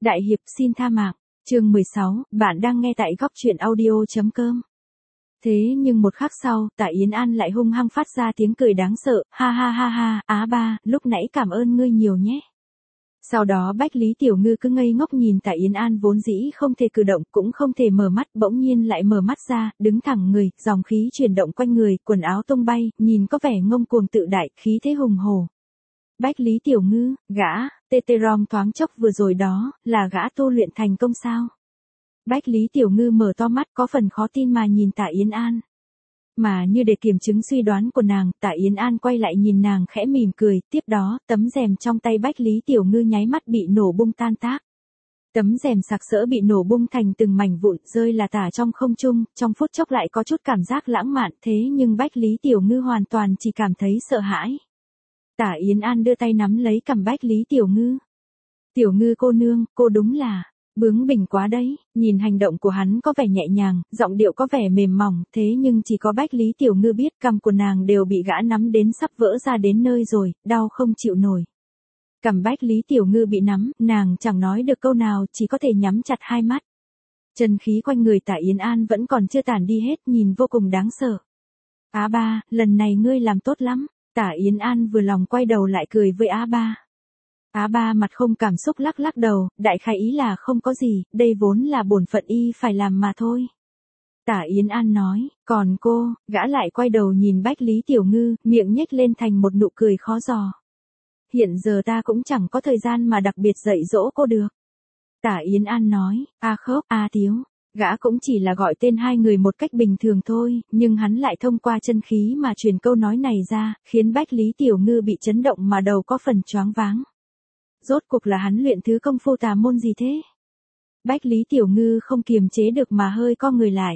Đại hiệp xin tha mạng, chương 16, bạn đang nghe tại góc truyện audio.com. Thế nhưng một khắc sau, Tạ Yến An lại hung hăng phát ra tiếng cười đáng sợ, ha ha ha ha, Á ba, lúc nãy cảm ơn ngươi nhiều nhé. Sau đó Bách Lý Tiểu Ngư cứ ngây ngốc nhìn Tạ Yến An vốn dĩ không thể cử động cũng không thể mở mắt, bỗng nhiên lại mở mắt ra, đứng thẳng người, dòng khí chuyển động quanh người, quần áo tung bay, nhìn có vẻ ngông cuồng tự đại, khí thế hùng hổ. Bách Lý Tiểu Ngư, gã, Teterom thoáng chốc vừa rồi đó, là gã tu luyện thành công sao? Bách Lý Tiểu Ngư mở to mắt có phần khó tin mà nhìn Tạ Yến An. Mà như để kiểm chứng suy đoán của nàng, Tạ Yến An quay lại nhìn nàng khẽ mỉm cười, tiếp đó, tấm rèm trong tay Bách Lý Tiểu Ngư nháy mắt bị nổ bung tan tác. Tấm rèm sặc sỡ bị nổ bung thành từng mảnh vụn rơi là tả trong không trung, trong phút chốc lại có chút cảm giác lãng mạn thế nhưng Bách Lý Tiểu Ngư hoàn toàn chỉ cảm thấy sợ hãi. Tạ Yến An đưa tay nắm lấy cằm Bách Lý Tiểu Ngư. Tiểu Ngư cô nương, cô đúng là bướng bỉnh quá đấy, nhìn hành động của hắn có vẻ nhẹ nhàng, giọng điệu có vẻ mềm mỏng, thế nhưng chỉ có Bách Lý Tiểu Ngư biết cằm của nàng đều bị gã nắm đến sắp vỡ ra đến nơi rồi, đau không chịu nổi. Cằm Bách Lý Tiểu Ngư bị nắm, nàng chẳng nói được câu nào, chỉ có thể nhắm chặt hai mắt. Chân khí quanh người Tạ Yến An vẫn còn chưa tản đi hết, nhìn vô cùng đáng sợ. Á ba, lần này ngươi làm tốt lắm. Tạ Yến An vừa lòng quay đầu lại cười với Á ba. Á ba mặt không cảm xúc lắc lắc đầu, đại khái ý là không có gì, đây vốn là bổn phận y phải làm mà thôi. Tạ Yến An nói, còn cô, gã lại quay đầu nhìn Bách Lý Tiểu Ngư, miệng nhếch lên thành một nụ cười khó dò. Hiện giờ ta cũng chẳng có thời gian mà đặc biệt dạy dỗ cô được. Tạ Yến An nói, A Khốc, A Tiếu. Gã cũng chỉ là gọi tên hai người một cách bình thường thôi, nhưng hắn lại thông qua chân khí mà truyền câu nói này ra, khiến Bách Lý Tiểu Ngư bị chấn động mà đầu có phần choáng váng. Rốt cuộc là hắn luyện thứ công phu tà môn gì thế? Bách Lý Tiểu Ngư không kiềm chế được mà hơi co người lại.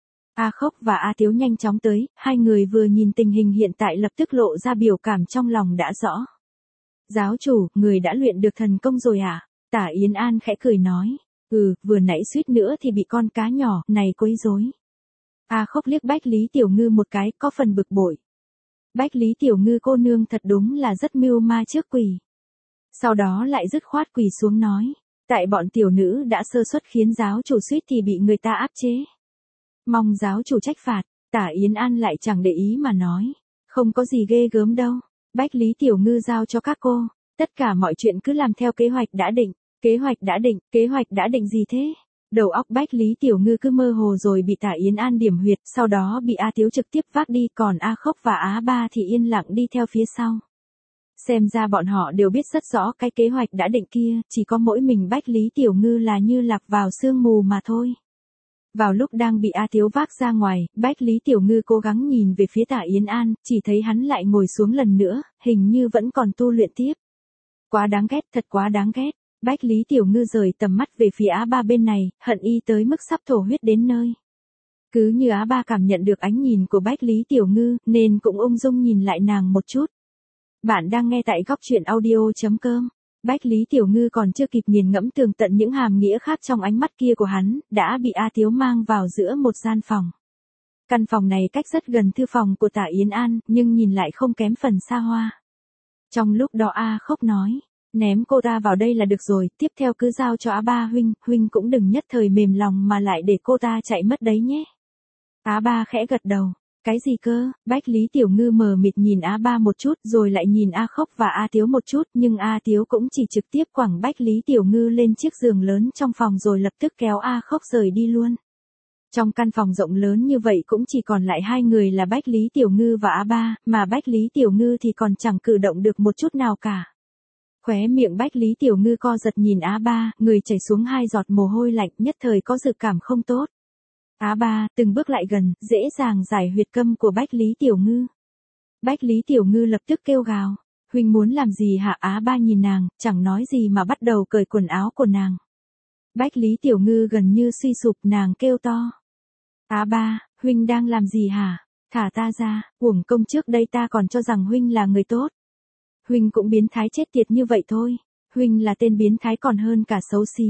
A Khốc và A Tiếu nhanh chóng tới, hai người vừa nhìn tình hình hiện tại lập tức lộ ra biểu cảm trong lòng đã rõ. Giáo chủ, người đã luyện được thần công rồi à? Tạ Yến An khẽ cười nói. Vừa nãy suýt nữa thì bị con cá nhỏ này quấy rối. A Khốc liếc Bách Lý Tiểu Ngư một cái, có phần bực bội. Bách Lý Tiểu Ngư cô nương thật đúng là rất mưu ma trước quỷ. Sau đó lại dứt khoát quỳ xuống nói, tại bọn tiểu nữ đã sơ suất khiến giáo chủ suýt thì bị người ta áp chế. Mong giáo chủ trách phạt. Tạ Yến An lại chẳng để ý mà nói, không có gì ghê gớm đâu. Bách Lý Tiểu Ngư giao cho các cô, tất cả mọi chuyện cứ làm theo kế hoạch đã định. Kế hoạch đã định gì thế? Đầu óc Bách Lý Tiểu Ngư cứ mơ hồ rồi bị Tạ Yến An điểm huyệt, sau đó bị A Tiếu trực tiếp vác đi, còn A Khốc và Á Ba thì yên lặng đi theo phía sau. Xem ra bọn họ đều biết rất rõ cái kế hoạch đã định kia, chỉ có mỗi mình Bách Lý Tiểu Ngư là như lạc vào sương mù mà thôi. Vào lúc đang bị A Tiếu vác ra ngoài, Bách Lý Tiểu Ngư cố gắng nhìn về phía Tạ Yến An, chỉ thấy hắn lại ngồi xuống lần nữa, hình như vẫn còn tu luyện tiếp. Quá đáng ghét, thật quá đáng ghét. Bách Lý Tiểu Ngư rời tầm mắt về phía Á Ba bên này, hận y tới mức sắp thổ huyết đến nơi. Cứ như Á Ba cảm nhận được ánh nhìn của Bách Lý Tiểu Ngư, nên cũng ung dung nhìn lại nàng một chút. Bạn đang nghe tại góc truyện audio.com. Bách Lý Tiểu Ngư còn chưa kịp nghiền ngẫm tường tận những hàm nghĩa khác trong ánh mắt kia của hắn, đã bị A Tiếu mang vào giữa một gian phòng. Căn phòng này cách rất gần thư phòng của Tạ Yến An, nhưng nhìn lại không kém phần xa hoa. Trong lúc đó A Khốc nói, ném cô ta vào đây là được rồi, tiếp theo cứ giao cho Á Ba huynh cũng đừng nhất thời mềm lòng mà lại để cô ta chạy mất đấy nhé. Á Ba khẽ gật đầu, cái gì cơ? Bách Lý Tiểu Ngư mờ mịt nhìn Á Ba một chút rồi lại nhìn A Khốc và A Tiếu một chút, nhưng A Tiếu cũng chỉ trực tiếp quẳng Bách Lý Tiểu Ngư lên chiếc giường lớn trong phòng rồi lập tức kéo A Khốc rời đi luôn. Trong căn phòng rộng lớn như vậy cũng chỉ còn lại hai người là Bách Lý Tiểu Ngư và Á Ba, mà Bách Lý Tiểu Ngư thì còn chẳng cử động được một chút nào cả. Khóe miệng Bách Lý Tiểu Ngư co giật nhìn Á Ba, người chảy xuống hai giọt mồ hôi lạnh, nhất thời có dự cảm không tốt. Á Ba từng bước lại gần, dễ dàng giải huyệt câm của Bách Lý Tiểu Ngư. Bách Lý Tiểu Ngư lập tức kêu gào, huynh muốn làm gì hả? Á Ba nhìn nàng, chẳng nói gì mà bắt đầu cởi quần áo của nàng. Bách Lý Tiểu Ngư gần như suy sụp, nàng kêu to. Á Ba, huynh đang làm gì hả? Thả ta ra, uổng công trước đây ta còn cho rằng huynh là người tốt. Huynh cũng biến thái chết tiệt như vậy thôi. Huynh là tên biến thái còn hơn cả xấu xí.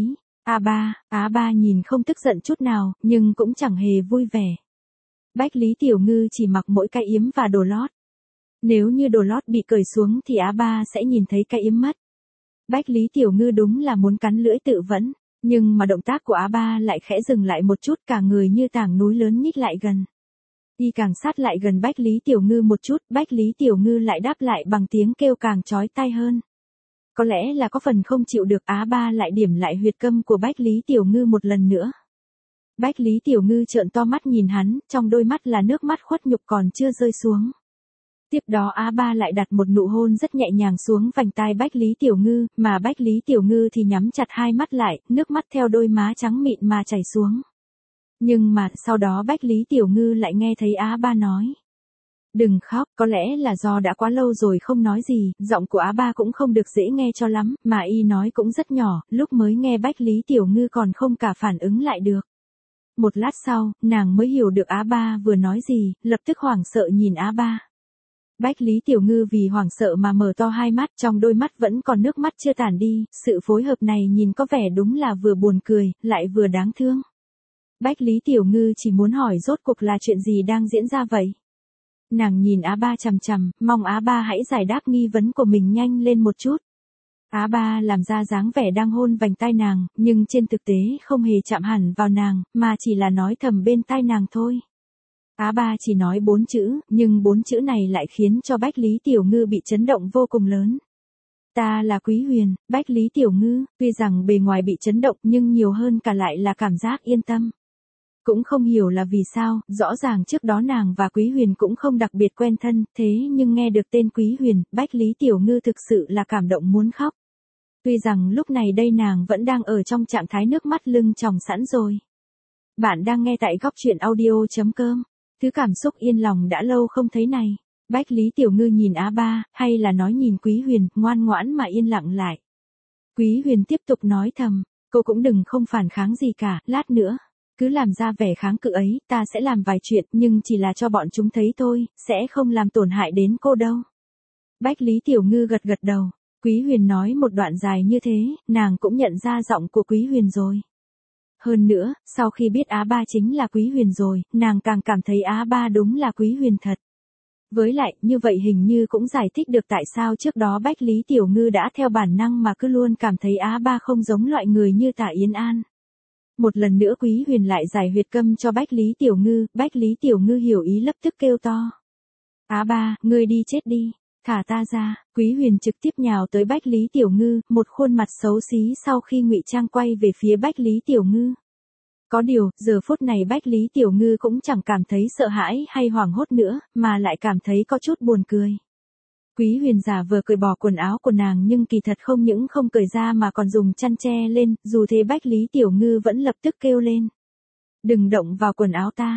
Á Ba nhìn không tức giận chút nào, nhưng cũng chẳng hề vui vẻ. Bách Lý Tiểu Ngư chỉ mặc mỗi cái yếm và đồ lót. Nếu như đồ lót bị cởi xuống thì Á Ba sẽ nhìn thấy cái yếm mất. Bách Lý Tiểu Ngư đúng là muốn cắn lưỡi tự vẫn, nhưng mà động tác của A3 lại khẽ dừng lại một chút, cả người như tảng núi lớn nhích lại gần. Y càng sát lại gần Bách Lý Tiểu Ngư một chút, Bách Lý Tiểu Ngư lại đáp lại bằng tiếng kêu càng chói tai hơn. Có lẽ là có phần không chịu được, A3 lại điểm lại huyệt câm của Bách Lý Tiểu Ngư một lần nữa. Bách Lý Tiểu Ngư trợn to mắt nhìn hắn, trong đôi mắt là nước mắt khuất nhục còn chưa rơi xuống. Tiếp đó A3 lại đặt một nụ hôn rất nhẹ nhàng xuống vành tai Bách Lý Tiểu Ngư, mà Bách Lý Tiểu Ngư thì nhắm chặt hai mắt lại, nước mắt theo đôi má trắng mịn mà chảy xuống. Nhưng mà, sau đó Bách Lý Tiểu Ngư lại nghe thấy A3 nói. Đừng khóc, có lẽ là do đã quá lâu rồi không nói gì, giọng của A3 cũng không được dễ nghe cho lắm, mà y nói cũng rất nhỏ, lúc mới nghe Bách Lý Tiểu Ngư còn không cả phản ứng lại được. Một lát sau, nàng mới hiểu được A3 vừa nói gì, lập tức hoảng sợ nhìn A3. Bách Lý Tiểu Ngư vì hoảng sợ mà mở to hai mắt, trong đôi mắt vẫn còn nước mắt chưa tản đi, sự phối hợp này nhìn có vẻ đúng là vừa buồn cười, lại vừa đáng thương. Bách Lý Tiểu Ngư chỉ muốn hỏi rốt cuộc là chuyện gì đang diễn ra vậy? Nàng nhìn A3 chằm chằm, mong A3 hãy giải đáp nghi vấn của mình nhanh lên một chút. A3 làm ra dáng vẻ đang hôn vành tai nàng, nhưng trên thực tế không hề chạm hẳn vào nàng, mà chỉ là nói thầm bên tai nàng thôi. A3 chỉ nói 4 chữ, nhưng 4 chữ này lại khiến cho Bách Lý Tiểu Ngư bị chấn động vô cùng lớn. Ta là Quý Huyền. Bách Lý Tiểu Ngư, tuy rằng bề ngoài bị chấn động nhưng nhiều hơn cả lại là cảm giác yên tâm. Cũng không hiểu là vì sao, rõ ràng trước đó nàng và Quý Huyền cũng không đặc biệt quen thân, thế nhưng nghe được tên Quý Huyền, Bách Lý Tiểu Ngư thực sự là cảm động muốn khóc. Tuy rằng lúc này đây nàng vẫn đang ở trong trạng thái nước mắt lưng tròng sẵn rồi. Bạn đang nghe tại góc truyện audio.com. Thứ cảm xúc yên lòng đã lâu không thấy này. Bách Lý Tiểu Ngư nhìn A3, hay là nói nhìn Quý Huyền, ngoan ngoãn mà yên lặng lại. Quý Huyền tiếp tục nói thầm, cô cũng đừng không phản kháng gì cả, lát nữa. Cứ làm ra vẻ kháng cự ấy, ta sẽ làm vài chuyện, nhưng chỉ là cho bọn chúng thấy thôi, sẽ không làm tổn hại đến cô đâu. Bách Lý Tiểu Ngư gật gật đầu. Quý Huyền nói một đoạn dài như thế, nàng cũng nhận ra giọng của Quý Huyền rồi. Hơn nữa, sau khi biết Á3 chính là Quý Huyền rồi, nàng càng cảm thấy Á3 đúng là Quý Huyền thật. Với lại, như vậy hình như cũng giải thích được tại sao trước đó Bách Lý Tiểu Ngư đã theo bản năng mà cứ luôn cảm thấy Á3 không giống loại người như Tạ Yến An. Một lần nữa Quý Huyền lại giải huyệt câm cho Bách Lý Tiểu Ngư, Bách Lý Tiểu Ngư hiểu ý lập tức kêu to. Á3, ngươi đi chết đi, thả ta ra. Quý Huyền trực tiếp nhào tới Bách Lý Tiểu Ngư, một khuôn mặt xấu xí sau khi ngụy trang quay về phía Bách Lý Tiểu Ngư. Có điều, giờ phút này Bách Lý Tiểu Ngư cũng chẳng cảm thấy sợ hãi hay hoảng hốt nữa, mà lại cảm thấy có chút buồn cười. Quý Huyền giả vờ cởi bỏ quần áo của nàng nhưng kỳ thật không những không cởi ra mà còn dùng chăn che lên, dù thế Bách Lý Tiểu Ngư vẫn lập tức kêu lên. Đừng động vào quần áo ta,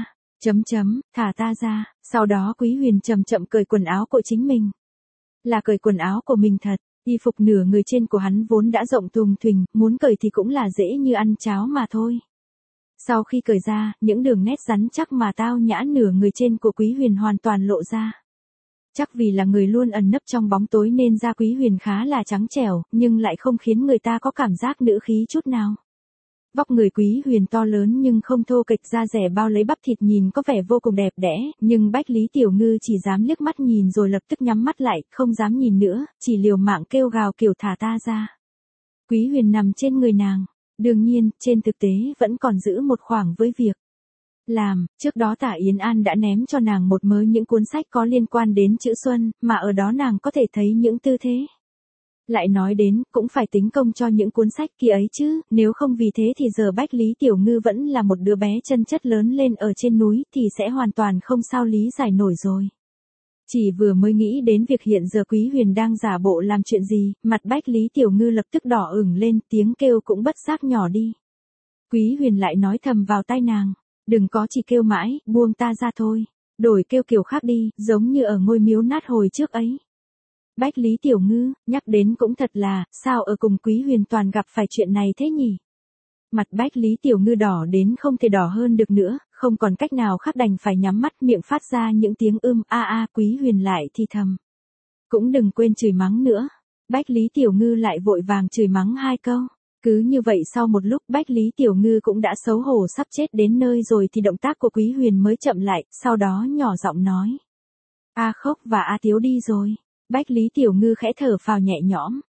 thả ta ra, sau đó Quý Huyền chậm chậm cởi quần áo của chính mình. Là cởi quần áo của mình thật, y phục nửa người trên của hắn vốn đã rộng thùng thình, muốn cởi thì cũng là dễ như ăn cháo mà thôi. Sau khi cởi ra, những đường nét rắn chắc mà tao nhã nửa người trên của Quý Huyền hoàn toàn lộ ra. Chắc vì là người luôn ẩn nấp trong bóng tối nên da Quý Huyền khá là trắng trẻo, nhưng lại không khiến người ta có cảm giác nữ khí chút nào. Vóc người Quý Huyền to lớn nhưng không thô kệch, da rẻ bao lấy bắp thịt nhìn có vẻ vô cùng đẹp đẽ, nhưng Bách Lý Tiểu Ngư chỉ dám liếc mắt nhìn rồi lập tức nhắm mắt lại, không dám nhìn nữa, chỉ liều mạng kêu gào kiểu thả ta ra. Quý Huyền nằm trên người nàng. Đương nhiên, trên thực tế vẫn còn giữ một khoảng với việc làm, trước đó Tạ Yến An đã ném cho nàng một mớ những cuốn sách có liên quan đến chữ Xuân, mà ở đó nàng có thể thấy những tư thế. Lại nói đến, cũng phải tính công cho những cuốn sách kia ấy chứ, nếu không vì thế thì giờ Bách Lý Tiểu Ngư vẫn là một đứa bé chân chất lớn lên ở trên núi thì sẽ hoàn toàn không sao lý giải nổi rồi. Chỉ vừa mới nghĩ đến việc hiện giờ Quý Huyền đang giả bộ làm chuyện gì, mặt Bách Lý Tiểu Ngư lập tức đỏ ửng lên, tiếng kêu cũng bất giác nhỏ đi. Quý Huyền lại nói thầm vào tai nàng, đừng có chỉ kêu mãi, buông ta ra thôi, đổi kêu kiểu khác đi, giống như ở ngôi miếu nát hồi trước ấy. Bách Lý Tiểu Ngư, nhắc đến cũng thật là, sao ở cùng Quý Huyền toàn gặp phải chuyện này thế nhỉ? Mặt Bách Lý Tiểu Ngư đỏ đến không thể đỏ hơn được nữa, không còn cách nào khác đành phải nhắm mắt miệng phát ra những tiếng Quý Huyền lại thì thầm. Cũng đừng quên chửi mắng nữa. Bách Lý Tiểu Ngư lại vội vàng chửi mắng 2 câu. Cứ như vậy sau một lúc Bách Lý Tiểu Ngư cũng đã xấu hổ sắp chết đến nơi rồi thì động tác của Quý Huyền mới chậm lại, sau đó nhỏ giọng nói. A Khốc và A Tiếu đi rồi. Bách Lý Tiểu Ngư khẽ thở phào nhẹ nhõm.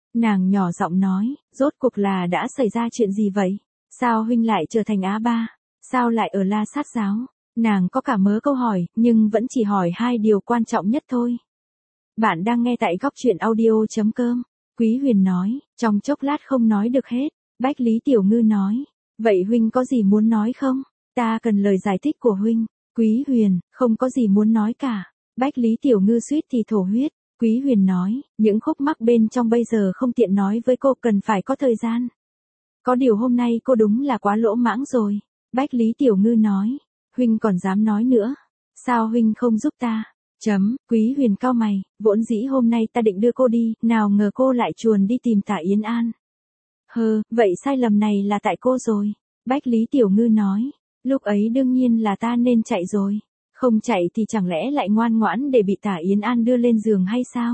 Nàng nhỏ giọng nói, rốt cuộc là đã xảy ra chuyện gì vậy? Sao huynh lại trở thành Á Ba? Sao lại ở La Sát giáo? Nàng có cả mớ câu hỏi, nhưng vẫn chỉ hỏi 2 điều quan trọng nhất thôi. Bạn đang nghe tại góc truyện audio.com. Quý Huyền nói, trong chốc lát không nói được hết. Bách Lý Tiểu Ngư nói, vậy huynh có gì muốn nói không? Ta cần lời giải thích của huynh. Quý Huyền, không có gì muốn nói cả. Bách Lý Tiểu Ngư suýt thì thổ huyết. Quý Huyền nói, những khúc mắc bên trong bây giờ không tiện nói với cô, cần phải có thời gian. Có điều hôm nay cô đúng là quá lỗ mãng rồi. Bách Lý Tiểu Ngư nói, huynh còn dám nói nữa. Sao huynh không giúp ta? Quý Huyền cau mày, vốn dĩ hôm nay ta định đưa cô đi, nào ngờ cô lại chuồn đi tìm Tạ Yến An. Vậy sai lầm này là tại cô rồi. Bách Lý Tiểu Ngư nói, lúc ấy đương nhiên là ta nên chạy rồi. Không chạy thì chẳng lẽ lại ngoan ngoãn để bị Tạ Yến An đưa lên giường hay sao?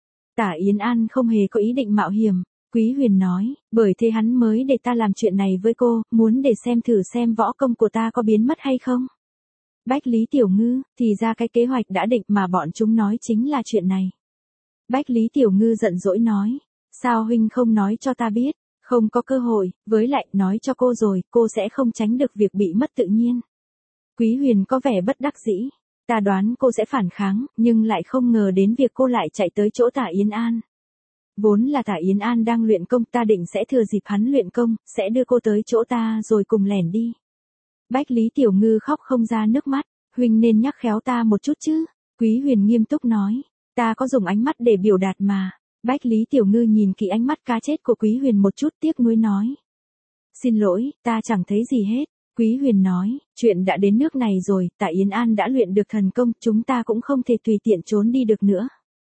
Tạ Yến An không hề có ý định mạo hiểm. Quý Huyền nói, bởi thế hắn mới để ta làm chuyện này với cô, muốn để thử xem võ công của ta có biến mất hay không. Bách Lý Tiểu Ngư, thì ra cái kế hoạch đã định mà bọn chúng nói chính là chuyện này. Bách Lý Tiểu Ngư giận dỗi nói, sao huynh không nói cho ta biết, không có cơ hội, với lại nói cho cô rồi, cô sẽ không tránh được việc bị mất tự nhiên. Quý Huyền có vẻ bất đắc dĩ, ta đoán cô sẽ phản kháng, nhưng lại không ngờ đến việc cô lại chạy tới chỗ Tạ Yến An. Vốn là Tạ Yến An đang luyện công, ta định sẽ thừa dịp hắn luyện công, sẽ đưa cô tới chỗ ta rồi cùng lẻn đi. Bách Lý Tiểu Ngư khóc không ra nước mắt, huynh nên nhắc khéo ta một chút chứ. Quý Huyền nghiêm túc nói, ta có dùng ánh mắt để biểu đạt mà. Bách Lý Tiểu Ngư nhìn kỹ ánh mắt cá chết của Quý Huyền một chút, tiếc nuối nói. Xin lỗi, ta chẳng thấy gì hết. Quý Huyền nói, chuyện đã đến nước này rồi, Tạ Yến An đã luyện được thần công, chúng ta cũng không thể tùy tiện trốn đi được nữa.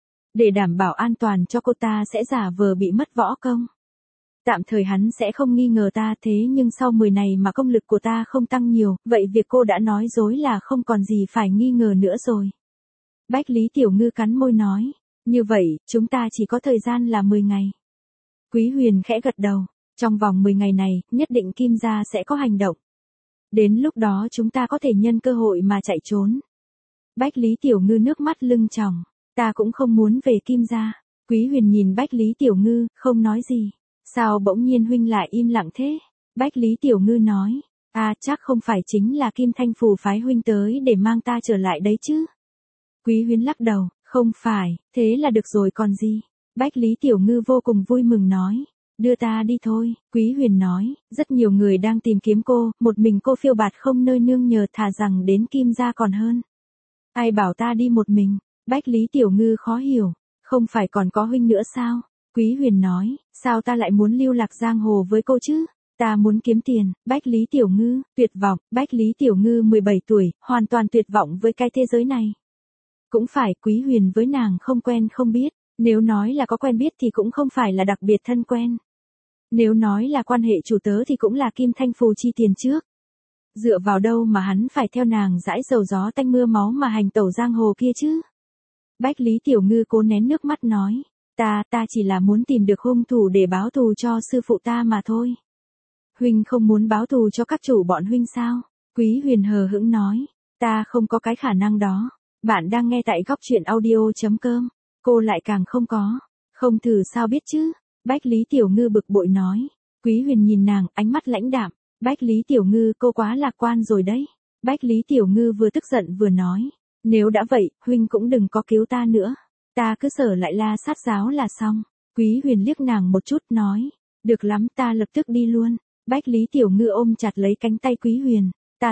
Để đảm bảo an toàn cho cô, ta sẽ giả vờ bị mất võ công. Tạm thời hắn sẽ không nghi ngờ ta, thế nhưng sau 10 này mà công lực của ta không tăng nhiều, vậy việc cô đã nói dối là không còn gì phải nghi ngờ nữa rồi. Bách Lý Tiểu Ngư cắn môi nói, như vậy, chúng ta chỉ có thời gian là 10 ngày. Quý Huyền khẽ gật đầu, trong vòng 10 ngày này, nhất định Kim gia sẽ có hành động. Đến lúc đó chúng ta có thể nhân cơ hội mà chạy trốn. Bách Lý Tiểu Ngư nước mắt lưng tròng, ta cũng không muốn về Kim gia. Quý Huyền nhìn Bách Lý Tiểu Ngư, không nói gì. Sao bỗng nhiên huynh lại im lặng thế? Bách Lý Tiểu Ngư nói, chắc không phải chính là Kim Thanh Phù phái huynh tới để mang ta trở lại đấy chứ? Quý Huyền lắc đầu, không phải, thế là được rồi còn gì? Bách Lý Tiểu Ngư vô cùng vui mừng nói, đưa ta đi thôi. Quý Huyền nói, rất nhiều người đang tìm kiếm cô, một mình cô phiêu bạt không nơi nương nhờ, thà rằng đến Kim gia còn hơn. Ai bảo ta đi một mình? Bách Lý Tiểu Ngư khó hiểu, không phải còn có huynh nữa sao? Quý Huyền nói, sao ta lại muốn lưu lạc giang hồ với cô chứ? Ta muốn kiếm tiền. Bách Lý Tiểu Ngư, tuyệt vọng. Bách Lý Tiểu Ngư 17 tuổi, hoàn toàn tuyệt vọng với cái thế giới này. Cũng phải, Quý Huyền với nàng không quen không biết. Nếu nói là có quen biết thì cũng không phải là đặc biệt thân quen. Nếu nói là quan hệ chủ tớ thì cũng là Kim Thanh Phù chi tiền trước. Dựa vào đâu mà hắn phải theo nàng dãi dầu gió tanh mưa máu mà hành tẩu giang hồ kia chứ? Bách Lý Tiểu Ngư cố nén nước mắt nói. Ta chỉ là muốn tìm được hung thủ để báo thù cho sư phụ ta mà thôi. Huynh không muốn báo thù cho các chủ bọn huynh sao? Quý Huyền hờ hững nói, ta không có cái khả năng đó. Bạn đang nghe tại góc truyện audio.com. Cô lại càng không có. Không thử sao biết chứ? Bách Lý Tiểu Ngư bực bội nói. Quý Huyền nhìn nàng, ánh mắt lãnh đạm. Bách Lý Tiểu Ngư, cô quá lạc quan rồi đấy. Bách Lý Tiểu Ngư vừa tức giận vừa nói, nếu đã vậy, huynh cũng đừng có cứu ta nữa. Ta cứ sở lại La Sát giáo là xong. Quý Huyền liếc nàng một chút nói, được lắm, ta lập tức đi luôn. Bách Lý Tiểu Ngư ôm chặt lấy cánh tay Quý Huyền, ta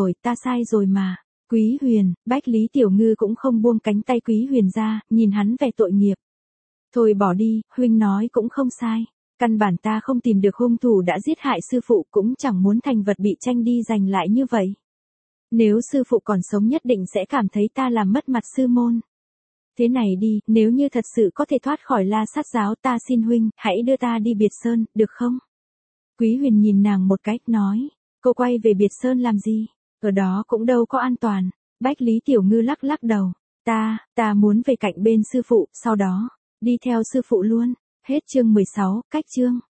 sai rồi mà. Quý Huyền, Bách Lý Tiểu Ngư cũng không buông cánh tay Quý Huyền ra, nhìn hắn vẻ tội nghiệp. Thôi bỏ đi, huynh nói cũng không sai. Căn bản ta không tìm được hung thủ đã giết hại sư phụ, cũng chẳng muốn thành vật bị tranh đi giành lại như vậy. Nếu sư phụ còn sống nhất định sẽ cảm thấy ta làm mất mặt sư môn. Thế này đi, nếu như thật sự có thể thoát khỏi La Sát giáo, ta xin huynh, hãy đưa ta đi Biệt Sơn, được không? Quý Huyền nhìn nàng một cái, nói, cô quay về Biệt Sơn làm gì? Ở đó cũng đâu có an toàn. Bách Lý Tiểu Ngư lắc lắc đầu, ta muốn về cạnh bên sư phụ, sau đó, đi theo sư phụ luôn. Hết chương 16, cách chương.